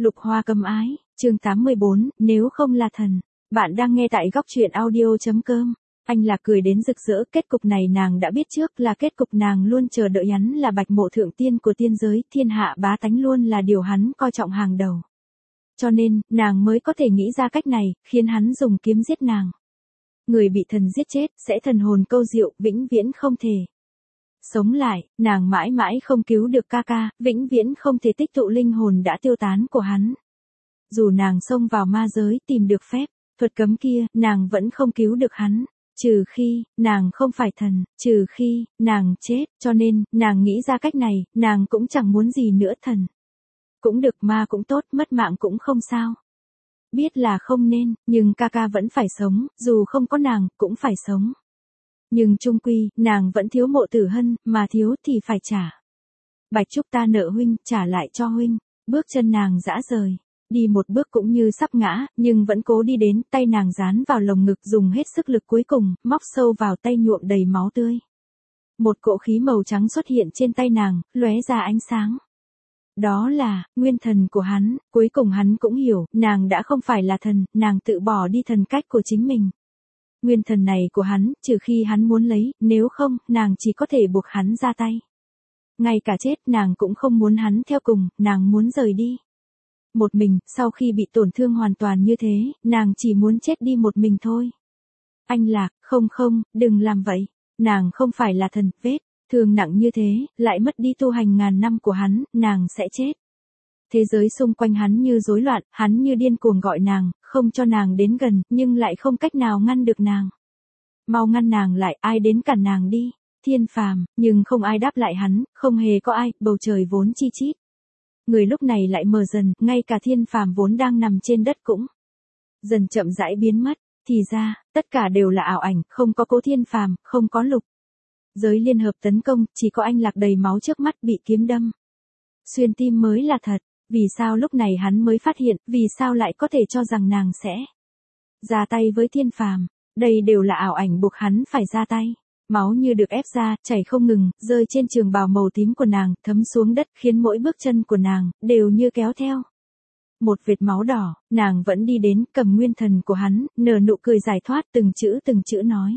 Lục Hoa Cấm Ái, chương 84, nếu không là thần. Bạn đang nghe tại góc truyện audio.com. Anh Lạc cười đến rực rỡ, kết cục này nàng đã biết trước, là kết cục nàng luôn chờ đợi, hắn là bạch mộ thượng tiên của tiên giới, thiên hạ bá tánh luôn là điều hắn coi trọng hàng đầu. Cho nên, nàng mới có thể nghĩ ra cách này, khiến hắn dùng kiếm giết nàng. Người bị thần giết chết, sẽ thần hồn câu diệu, vĩnh viễn không thể sống lại, nàng mãi mãi không cứu được ca ca, vĩnh viễn không thể tích tụ linh hồn đã tiêu tán của hắn. Dù nàng xông vào ma giới tìm được phép thuật cấm kia, nàng vẫn không cứu được hắn, trừ khi nàng không phải thần, trừ khi nàng chết, cho nên nàng nghĩ ra cách này, nàng cũng chẳng muốn gì nữa, thần cũng được, ma cũng tốt, mất mạng cũng không sao. Biết là không nên, nhưng ca ca vẫn phải sống, dù không có nàng, cũng phải sống. Nhưng chung quy, nàng vẫn thiếu Mộ Tử Hân, mà thiếu thì phải trả. Bạch Trúc ta nợ huynh, trả lại cho huynh. Bước chân nàng dã rời, đi một bước cũng như sắp ngã, nhưng vẫn cố đi đến, tay nàng dán vào lồng ngực, dùng hết sức lực cuối cùng, móc sâu vào tay nhuộm đầy máu tươi. Một cỗ khí màu trắng xuất hiện trên tay nàng, lóe ra ánh sáng. Đó là nguyên thần của hắn. Cuối cùng hắn cũng hiểu, nàng đã không phải là thần, nàng tự bỏ đi thần cách của chính mình. Nguyên thần này của hắn, trừ khi hắn muốn lấy, nếu không, nàng chỉ có thể buộc hắn ra tay. Ngay cả chết, nàng cũng không muốn hắn theo cùng, nàng muốn rời đi một mình. Sau khi bị tổn thương hoàn toàn như thế, nàng chỉ muốn chết đi một mình thôi. Anh Lạc, không, đừng làm vậy. Nàng không phải là thần, vết thương nặng như thế, lại mất đi tu hành ngàn năm của hắn, nàng sẽ chết. Thế giới xung quanh hắn như rối loạn, hắn như điên cuồng gọi nàng, không cho nàng đến gần, nhưng lại không cách nào ngăn được nàng. Mau ngăn nàng lại, ai đến cản nàng đi. Thiên Phàm, nhưng không ai đáp lại hắn, không hề có ai, bầu trời vốn chi chít. Người lúc này lại mờ dần, ngay cả Thiên Phàm vốn đang nằm trên đất cũng dần chậm rãi biến mất. Thì ra, tất cả đều là ảo ảnh, không có Cố Thiên Phàm, không có Lục Giới liên hợp tấn công, chỉ có anh Lạc đầy máu trước mắt bị kiếm đâm xuyên tim mới là thật. Vì sao lúc này hắn mới phát hiện, vì sao lại có thể cho rằng nàng sẽ ra tay với Thiên Phàm? Đây đều là ảo ảnh buộc hắn phải ra tay. Máu như được ép ra, chảy không ngừng, rơi trên trường bào màu tím của nàng, thấm xuống đất, khiến mỗi bước chân của nàng đều như kéo theo một vệt máu đỏ. Nàng vẫn đi đến, cầm nguyên thần của hắn, nở nụ cười giải thoát, từng chữ nói: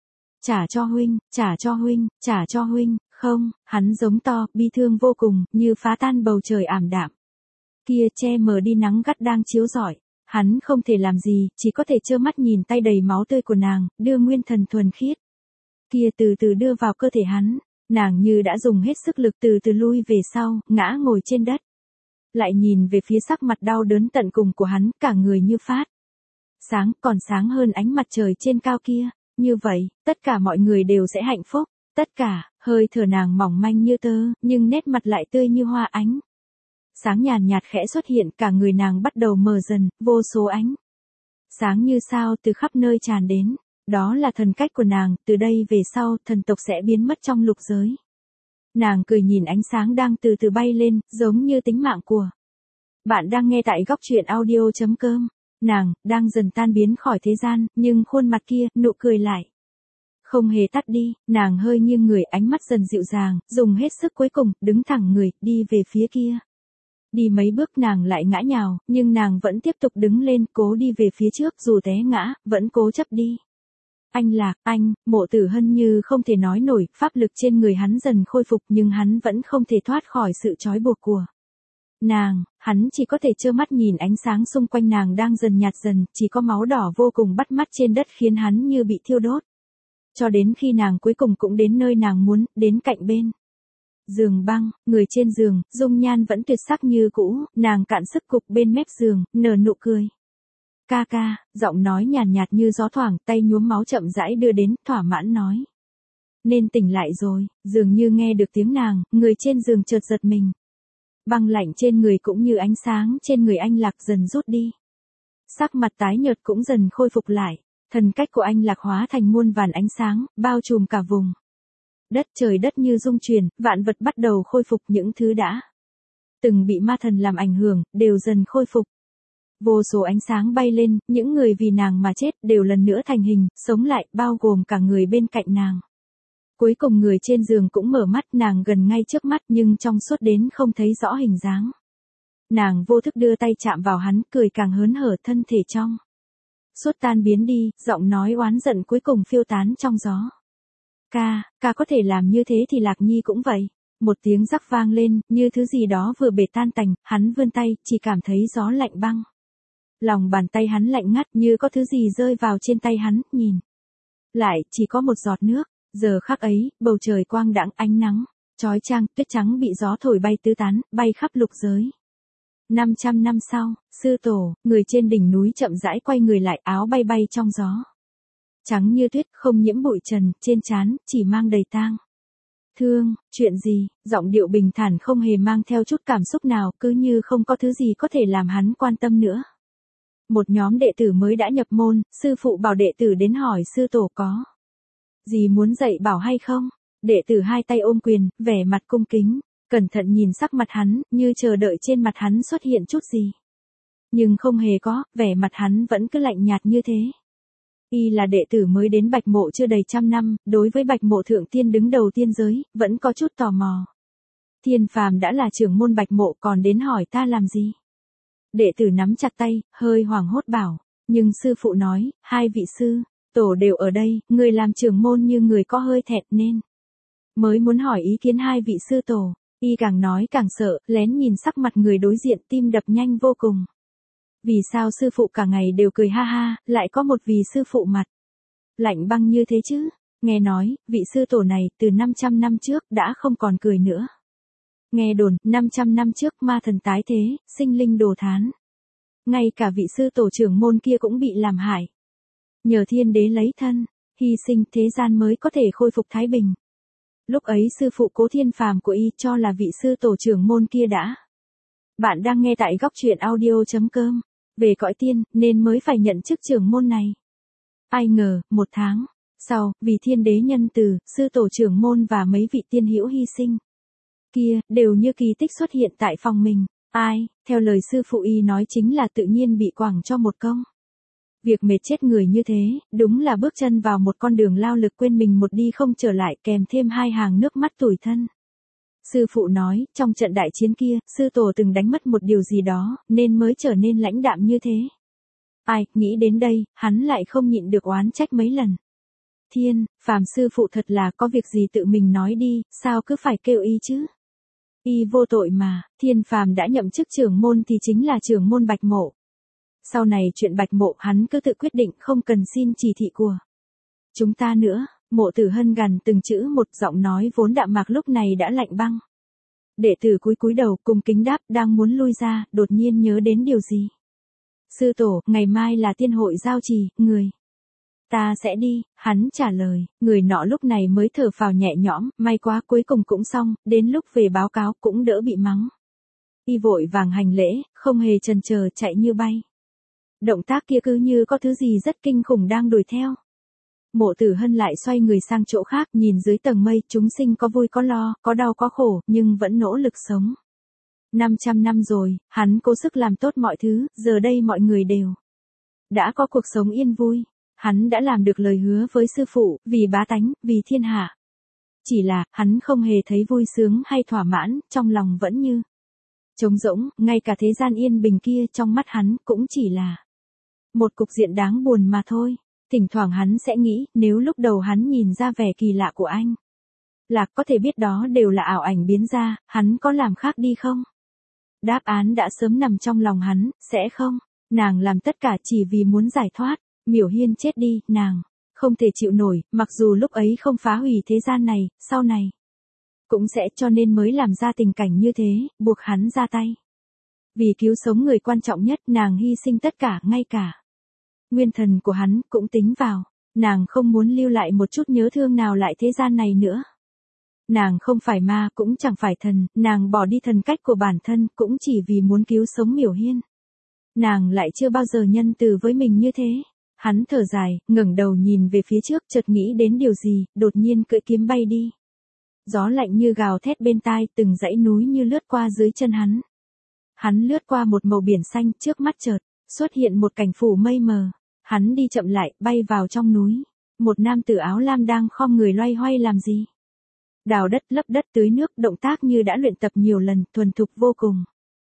trả cho huynh, trả cho huynh, trả cho huynh. Không, hắn giống to, bi thương vô cùng, như phá tan bầu trời ảm đạm kia, che mờ đi nắng gắt đang chiếu rọi. Hắn không thể làm gì, chỉ có thể trơ mắt nhìn tay đầy máu tươi của nàng, đưa nguyên thần thuần khiết kia từ từ đưa vào cơ thể hắn. Nàng như đã dùng hết sức lực, từ từ lui về sau, ngã ngồi trên đất. Lại nhìn về phía sắc mặt đau đớn tận cùng của hắn, cả người như phát sáng, còn sáng hơn ánh mặt trời trên cao kia. Như vậy, tất cả mọi người đều sẽ hạnh phúc. Tất cả, hơi thở nàng mỏng manh như tơ, nhưng nét mặt lại tươi như hoa. Ánh sáng nhàn nhạt khẽ xuất hiện, cả người nàng bắt đầu mờ dần, vô số ánh sáng như sao từ khắp nơi tràn đến. Đó là thần cách của nàng, từ đây về sau, thần tộc sẽ biến mất trong lục giới. Nàng cười nhìn ánh sáng đang từ từ bay lên, giống như tính mạng của bạn đang nghe tại góc truyện audio.com. Nàng đang dần tan biến khỏi thế gian, nhưng khuôn mặt kia, nụ cười lại không hề tắt đi. Nàng hơi nghiêng người, ánh mắt dần dịu dàng, dùng hết sức cuối cùng, đứng thẳng người, đi về phía kia. Đi mấy bước nàng lại ngã nhào, nhưng nàng vẫn tiếp tục đứng lên, cố đi về phía trước, dù té ngã, vẫn cố chấp đi. Anh Lạc, anh, Mộ Tử Hân như không thể nói nổi, pháp lực trên người hắn dần khôi phục, nhưng hắn vẫn không thể thoát khỏi sự trói buộc của nàng. Hắn chỉ có thể trơ mắt nhìn ánh sáng xung quanh nàng đang dần nhạt dần, chỉ có máu đỏ vô cùng bắt mắt trên đất khiến hắn như bị thiêu đốt. Cho đến khi nàng cuối cùng cũng đến nơi nàng muốn, đến cạnh bên giường băng, người trên giường, dung nhan vẫn tuyệt sắc như cũ, nàng cạn sức gục bên mép giường, nở nụ cười. Ca ca, giọng nói nhàn nhạt như gió thoảng, tay nhuốm máu chậm rãi đưa đến, thỏa mãn nói: nên tỉnh lại rồi. Dường như nghe được tiếng nàng, người trên giường chợt giật mình. Băng lạnh trên người cũng như ánh sáng trên người anh Lạc dần rút đi. Sắc mặt tái nhợt cũng dần khôi phục lại. Thần cách của anh Lạc hóa thành muôn vàn ánh sáng, bao trùm cả vùng đất. Trời đất như rung chuyển, vạn vật bắt đầu khôi phục, những thứ đã từng bị ma thần làm ảnh hưởng, đều dần khôi phục. Vô số ánh sáng bay lên, những người vì nàng mà chết, đều lần nữa thành hình, sống lại, bao gồm cả người bên cạnh nàng. Cuối cùng người trên giường cũng mở mắt, nàng gần ngay trước mắt, nhưng trong suốt đến không thấy rõ hình dáng. Nàng vô thức đưa tay chạm vào hắn, cười càng hớn hở, thân thể trong suốt tan biến đi, giọng nói oán giận cuối cùng phiêu tán trong gió. Ca có thể làm như thế thì Lạc Nhi cũng vậy. Một tiếng rắc vang lên, như thứ gì đó vừa bể tan tành, hắn vươn tay, chỉ cảm thấy gió lạnh băng. Lòng bàn tay hắn lạnh ngắt như có thứ gì rơi vào trên tay hắn, nhìn lại, chỉ có một giọt nước. Giờ khắc ấy, bầu trời quang đãng, ánh nắng chói chang, tuyết trắng bị gió thổi bay tứ tán, bay khắp lục giới. 500 năm sau, sư tổ, người trên đỉnh núi chậm rãi quay người lại, áo bay bay trong gió. Trắng như tuyết, không nhiễm bụi trần, trên trán chỉ mang đầy tang thương. Chuyện gì? Giọng điệu bình thản không hề mang theo chút cảm xúc nào, cứ như không có thứ gì có thể làm hắn quan tâm nữa. Một nhóm đệ tử mới đã nhập môn, sư phụ bảo đệ tử đến hỏi sư tổ có gì muốn dạy bảo hay không? Đệ tử hai tay ôm quyền, vẻ mặt cung kính, cẩn thận nhìn sắc mặt hắn, như chờ đợi trên mặt hắn xuất hiện chút gì. Nhưng không hề có, vẻ mặt hắn vẫn cứ lạnh nhạt như thế. Y là đệ tử mới đến Bạch Mộ chưa đầy 100 năm, đối với Bạch Mộ thượng tiên đứng đầu tiên giới, vẫn có chút tò mò. Thiên Phàm đã là trưởng môn Bạch Mộ, còn đến hỏi ta làm gì? Đệ tử nắm chặt tay, hơi hoảng hốt bảo, nhưng sư phụ nói, hai vị sư tổ đều ở đây, người làm trưởng môn như người có hơi thẹn nên mới muốn hỏi ý kiến hai vị sư tổ. Y càng nói càng sợ, lén nhìn sắc mặt người đối diện, tim đập nhanh vô cùng. Vì sao sư phụ cả ngày đều cười ha ha, lại có một vị sư phụ mặt lạnh băng như thế chứ? Nghe nói, vị sư tổ này từ 500 năm trước đã không còn cười nữa. Nghe đồn, 500 năm trước ma thần tái thế, sinh linh đồ thán. Ngay cả vị sư tổ trưởng môn kia cũng bị làm hại. Nhờ thiên đế lấy thân hy sinh, thế gian mới có thể khôi phục thái bình. Lúc ấy sư phụ Cố Thiên Phàm của y cho là vị sư tổ trưởng môn kia đã. Bạn đang nghe tại góc truyện audio.com. Về cõi tiên, nên mới phải nhận chức trưởng môn này. Ai ngờ, 1 tháng sau, vì thiên đế nhân từ, sư tổ trưởng môn và mấy vị tiên hữu hy sinh kia, đều như kỳ tích xuất hiện tại phòng mình. Ai, theo lời sư phụ y nói chính là tự nhiên bị quẳng cho một công. Việc mệt chết người như thế, đúng là bước chân vào một con đường lao lực quên mình một đi không trở lại, kèm thêm 2 hàng nước mắt tủi thân. Sư phụ nói, trong trận đại chiến kia, sư tổ từng đánh mất một điều gì đó, nên mới trở nên lãnh đạm như thế. Ai, nghĩ đến đây, hắn lại không nhịn được oán trách mấy lần. Thiên, Phàm sư phụ thật là có việc gì tự mình nói đi, sao cứ phải kêu y chứ? Y vô tội mà, Thiên Phàm đã nhậm chức trưởng môn thì chính là trưởng môn Bạch Mộ. Sau này chuyện Bạch Mộ hắn cứ tự quyết định, không cần xin chỉ thị của chúng ta nữa. Mộ Tử Hân gằn từng chữ một, giọng nói vốn đạm mạc lúc này đã lạnh băng. Đệ tử cúi đầu cung kính đáp, đang muốn lui ra, đột nhiên nhớ đến điều gì. Sư tổ, ngày mai là tiên hội giao trì, người ta sẽ đi. Hắn trả lời, người nọ lúc này mới thở phào nhẹ nhõm, may quá cuối cùng cũng xong, đến lúc về báo cáo cũng đỡ bị mắng. Y vội vàng hành lễ, không hề chần chờ, chạy như bay. Động tác kia cứ như có thứ gì rất kinh khủng đang đuổi theo. Mộ Tử Hân lại xoay người sang chỗ khác, nhìn dưới tầng mây, chúng sinh có vui có lo, có đau có khổ, nhưng vẫn nỗ lực sống. 500 năm rồi, hắn cố sức làm tốt mọi thứ, giờ đây mọi người đều đã có cuộc sống yên vui. Hắn đã làm được lời hứa với sư phụ, vì bá tánh, vì thiên hạ. Chỉ là, hắn không hề thấy vui sướng hay thỏa mãn, trong lòng vẫn như trống rỗng, ngay cả thế gian yên bình kia trong mắt hắn cũng chỉ là một cục diện đáng buồn mà thôi. Thỉnh thoảng hắn sẽ nghĩ, nếu lúc đầu hắn nhìn ra vẻ kỳ lạ của anh Lạc có thể biết đó đều là ảo ảnh biến ra, hắn có làm khác đi không? Đáp án đã sớm nằm trong lòng hắn, sẽ không. Nàng làm tất cả chỉ vì muốn giải thoát. Miểu Hiên chết đi, nàng không thể chịu nổi, mặc dù lúc ấy không phá hủy thế gian này, sau này cũng sẽ, cho nên mới làm ra tình cảnh như thế, buộc hắn ra tay. Vì cứu sống người quan trọng nhất, nàng hy sinh tất cả, ngay cả nguyên thần của hắn cũng tính vào. Nàng không muốn lưu lại một chút nhớ thương nào lại thế gian này nữa. Nàng không phải ma, cũng chẳng phải thần, nàng bỏ đi thần cách của bản thân, cũng chỉ vì muốn cứu sống Miểu Hiên. Nàng lại chưa bao giờ nhân từ với mình như thế. Hắn thở dài, ngẩng đầu nhìn về phía trước, chợt nghĩ đến điều gì, đột nhiên cưỡi kiếm bay đi. Gió lạnh như gào thét bên tai, từng dãy núi như lướt qua dưới chân hắn. Hắn lướt qua một màu biển xanh, trước mắt chợt xuất hiện một cảnh phủ mây mờ. Hắn đi chậm lại, bay vào trong núi. Một nam tử áo lam đang khom người loay hoay làm gì? Đào đất, lấp đất, tưới nước, động tác như đã luyện tập nhiều lần, thuần thục vô cùng.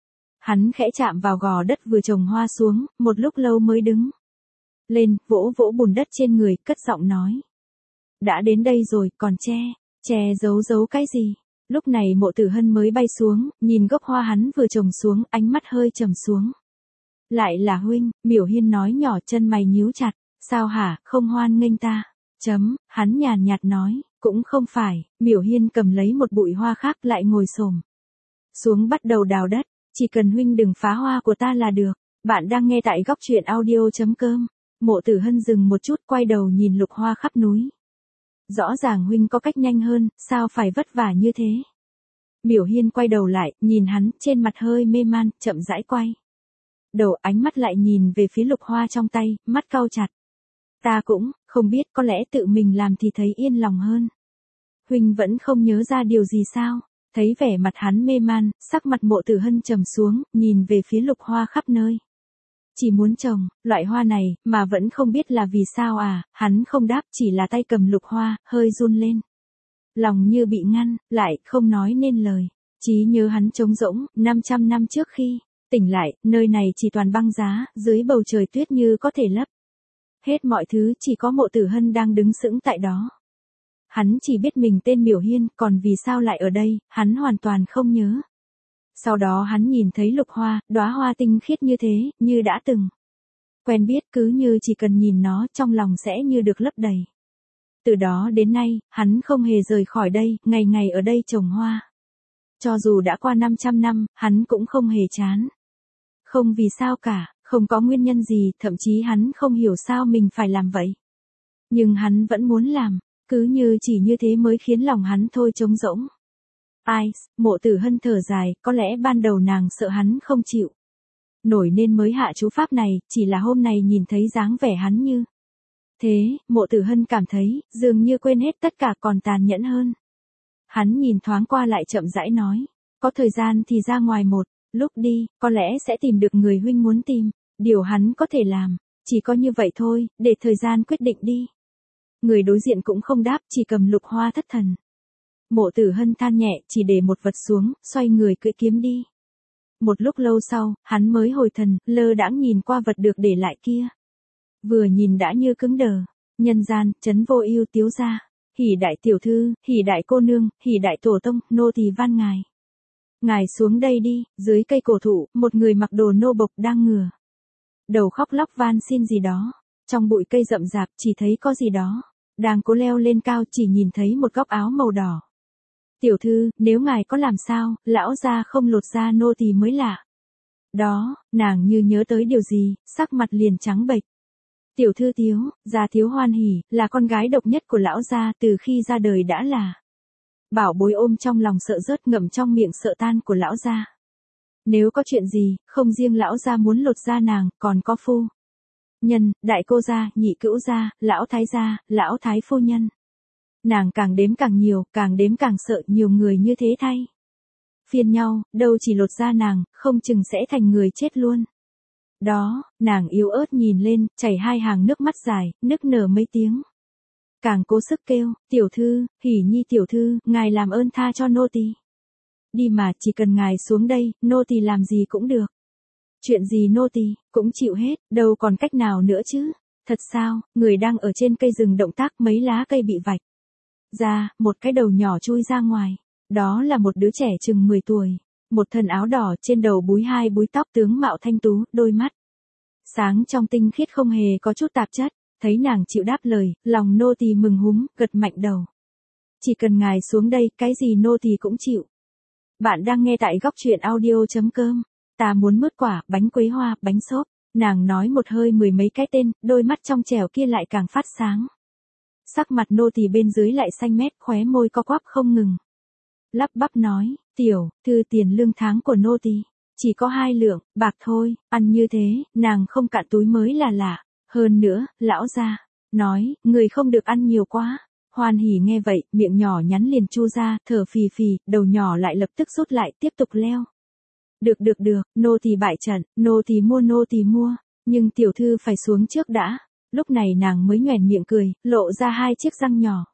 Hắn khẽ chạm vào gò đất vừa trồng hoa xuống, một lúc lâu mới đứng lên, vỗ vỗ bùn đất trên người, cất giọng nói. Đã đến đây rồi, còn che giấu cái gì? Lúc này Mộ Tử Hân mới bay xuống, nhìn gốc hoa hắn vừa trồng xuống, ánh mắt hơi trầm xuống. Lại là huynh, Miểu Hiên nói nhỏ, chân mày nhíu chặt. Sao hả, không hoan nghênh ta? Hắn nhàn nhạt nói, cũng không phải. Miểu Hiên cầm lấy một bụi hoa khác lại ngồi xổm xuống bắt đầu đào đất. Chỉ cần huynh đừng phá hoa của ta là được. Bạn đang nghe tại góc truyện audio.com. Mộ Tử Hân dừng một chút, quay đầu nhìn lục hoa khắp núi. Rõ ràng huynh có cách nhanh hơn, sao phải vất vả như thế? Miểu Hiên quay đầu lại, nhìn hắn, trên mặt hơi mê man, chậm rãi quay đầu, ánh mắt lại nhìn về phía lục hoa trong tay, mắt cau chặt. Ta cũng không biết, có lẽ tự mình làm thì thấy yên lòng hơn. Huynh vẫn không nhớ ra điều gì sao? Thấy vẻ mặt hắn mê man, sắc mặt Mộ Tử Hân trầm xuống, nhìn về phía lục hoa khắp nơi. Chỉ muốn trồng loại hoa này, mà vẫn không biết là vì sao à? Hắn không đáp, chỉ là tay cầm lục hoa, hơi run lên. Lòng như bị ngăn, lại không nói nên lời. Trí nhớ hắn trống rỗng, 500 năm trước khi tỉnh lại, nơi này chỉ toàn băng giá, dưới bầu trời tuyết như có thể lấp hết mọi thứ, chỉ có Mộ Tử Hân đang đứng sững tại đó. Hắn chỉ biết mình tên Miểu Hiên, còn vì sao lại ở đây, hắn hoàn toàn không nhớ. Sau đó hắn nhìn thấy lục hoa, đóa hoa tinh khiết như thế, như đã từng quen biết, cứ như chỉ cần nhìn nó, trong lòng sẽ như được lấp đầy. Từ đó đến nay, hắn không hề rời khỏi đây, ngày ngày ở đây trồng hoa. Cho dù đã qua 500 năm, hắn cũng không hề chán. Không vì sao cả, không có nguyên nhân gì, thậm chí hắn không hiểu sao mình phải làm vậy. Nhưng hắn vẫn muốn làm, cứ như chỉ như thế mới khiến lòng hắn thôi trống rỗng. Mộ Tử Hân thở dài, có lẽ ban đầu nàng sợ hắn không chịu nổi nên mới hạ chú pháp này, chỉ là hôm nay nhìn thấy dáng vẻ hắn như thế, Mộ Tử Hân cảm thấy, dường như quên hết tất cả còn tàn nhẫn hơn. Hắn nhìn thoáng qua lại chậm rãi nói, có thời gian thì ra ngoài một lúc đi, có lẽ sẽ tìm được người huynh muốn tìm. Điều hắn có thể làm, chỉ có như vậy thôi, để thời gian quyết định đi. Người đối diện cũng không đáp, chỉ cầm lục hoa thất thần. Mộ Tử Hân than nhẹ, chỉ để một vật xuống, xoay người cưỡi kiếm đi. Một lúc lâu sau, hắn mới hồi thần, lơ đãng nhìn qua vật được để lại kia. Vừa nhìn đã như cứng đờ. Nhân gian, trấn vô ưu tiếu gia. Hỉ đại tiểu thư, hỉ đại cô nương, hỉ đại tổ tông, nô tỳ van ngài. Ngài xuống đây đi. Dưới cây cổ thụ, một người mặc đồ nô bộc đang ngửa đầu khóc lóc van xin gì đó. Trong bụi cây rậm rạp, chỉ thấy có gì đó đang cố leo lên cao, chỉ nhìn thấy một góc áo màu đỏ. Tiểu thư, nếu ngài có làm sao, lão gia không lột da nô tỳ mới lạ. Đó, nàng như nhớ tới điều gì, sắc mặt liền trắng bệch. Tiểu thư Tiếu, gia Thiếu Hoan Hỉ, là con gái độc nhất của lão gia, từ khi ra đời đã là bảo bối ôm trong lòng sợ rớt, ngậm trong miệng sợ tan của lão gia. Nếu có chuyện gì, không riêng lão gia muốn lột da nàng, còn có phu nhân, đại cô gia, nhị cữu gia, lão thái gia, lão thái phu nhân. Nàng càng đếm càng nhiều, càng đếm càng sợ, nhiều người như thế thay phiên nhau, đâu chỉ lột da nàng, không chừng sẽ thành người chết luôn. Đó, nàng yếu ớt nhìn lên, chảy hai hàng nước mắt dài, nức nở mấy tiếng. Càng cố sức kêu, tiểu thư, Hỉ Nhi tiểu thư, ngài làm ơn tha cho nô tỳ. Đi mà, chỉ cần ngài xuống đây, nô tỳ làm gì cũng được. Chuyện gì nô tỳ cũng chịu hết, đâu còn cách nào nữa chứ. Thật sao, người đang ở trên cây rừng động tác, mấy lá cây bị vạch ra, một cái đầu nhỏ chui ra ngoài. Đó là một đứa trẻ chừng 10 tuổi. Một thân áo đỏ, trên đầu búi hai búi tóc, tướng mạo thanh tú, đôi mắt sáng trong tinh khiết không hề có chút tạp chất. Thấy nàng chịu đáp lời, lòng nô tỳ mừng húm, gật mạnh đầu. Chỉ cần ngài xuống đây, cái gì nô tỳ cũng chịu. Bạn đang nghe tại góc truyện audio.com. Ta muốn mứt quả, bánh quế hoa, bánh xốp. Nàng nói một hơi mười mấy cái tên, đôi mắt trong trẻo kia lại càng phát sáng. Sắc mặt nô tỳ bên dưới lại xanh mét, khóe môi co quắp không ngừng. Lắp bắp nói, tiểu thư, tiền lương tháng của nô tỳ chỉ có 2 lượng bạc thôi, ăn như thế, nàng không cạn túi mới là lạ. Hơn nữa, lão gia nói, người không được ăn nhiều quá. Hoan Hỉ nghe vậy, miệng nhỏ nhắn liền chu ra, thở phì phì, đầu nhỏ lại lập tức rút lại, tiếp tục leo. Được, nô tỳ bại trận, nô tỳ mua, nhưng tiểu thư phải xuống trước đã. Lúc này nàng mới nhoẻn miệng cười, lộ ra 2 chiếc răng nhỏ.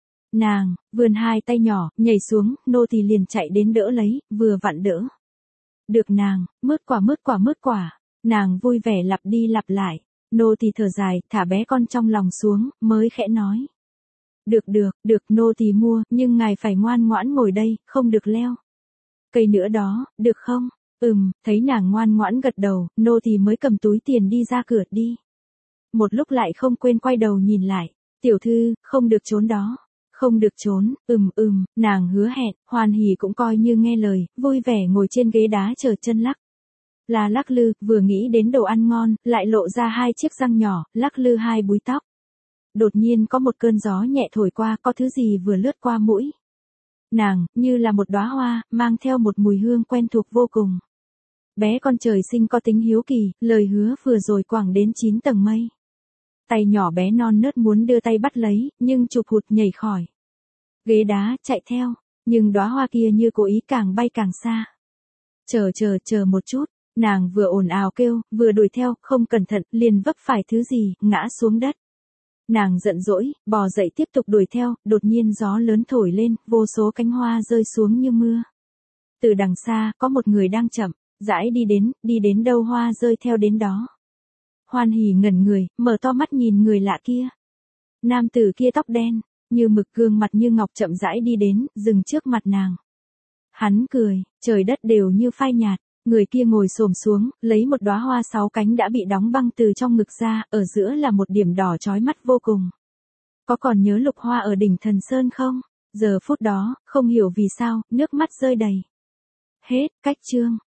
Nàng vươn 2 tay nhỏ, nhảy xuống, nô tỳ liền chạy đến đỡ lấy, vừa vặn đỡ Được nàng, mướt quả mướt quả mướt quả. Nàng vui vẻ lặp đi lặp lại. Nô tỳ thở dài, thả bé con trong lòng xuống, mới khẽ nói. Được, nô tỳ mua, nhưng ngài phải ngoan ngoãn ngồi đây, không được leo cây nữa đó, được không? Thấy nàng ngoan ngoãn gật đầu, nô tỳ mới cầm túi tiền đi ra cửa đi. Một lúc lại không quên quay đầu nhìn lại. Tiểu thư, không được trốn đó. Không được trốn, nàng hứa hẹn, Hoan Hỉ cũng coi như nghe lời, vui vẻ ngồi trên ghế đá chờ chân lắc. Là lắc lư, vừa nghĩ đến đồ ăn ngon, lại lộ ra hai chiếc răng nhỏ, lắc lư hai búi tóc. Đột nhiên có một cơn gió nhẹ thổi qua, có thứ gì vừa lướt qua mũi. Nàng, như là một đóa hoa, mang theo một mùi hương quen thuộc vô cùng. Bé con trời sinh có tính hiếu kỳ, lời hứa vừa rồi quẳng đến 9 tầng mây. Tay nhỏ bé non nớt muốn đưa tay bắt lấy, nhưng chụp hụt nhảy khỏi ghế đá, chạy theo, nhưng đóa hoa kia như cố ý càng bay càng xa. Chờ một chút, nàng vừa ồn ào kêu, vừa đuổi theo, không cẩn thận, liền vấp phải thứ gì, ngã xuống đất. Nàng giận dỗi, bò dậy tiếp tục đuổi theo, đột nhiên gió lớn thổi lên, vô số cánh hoa rơi xuống như mưa. Từ đằng xa, có một người đang chậm rãi đi đến đâu hoa rơi theo đến đó. Hoan Hỉ ngẩn người, mở to mắt nhìn người lạ kia. Nam tử kia tóc đen, như mực, gương mặt như ngọc, chậm rãi đi đến, dừng trước mặt nàng. Hắn cười, trời đất đều như phai nhạt. Người kia ngồi xổm xuống, lấy một đóa hoa 6 cánh đã bị đóng băng từ trong ngực ra, ở giữa là một điểm đỏ chói mắt vô cùng. Có còn nhớ lục hoa ở đỉnh Thần Sơn không? Giờ phút đó, không hiểu vì sao, nước mắt rơi đầy. Hết, cách chương.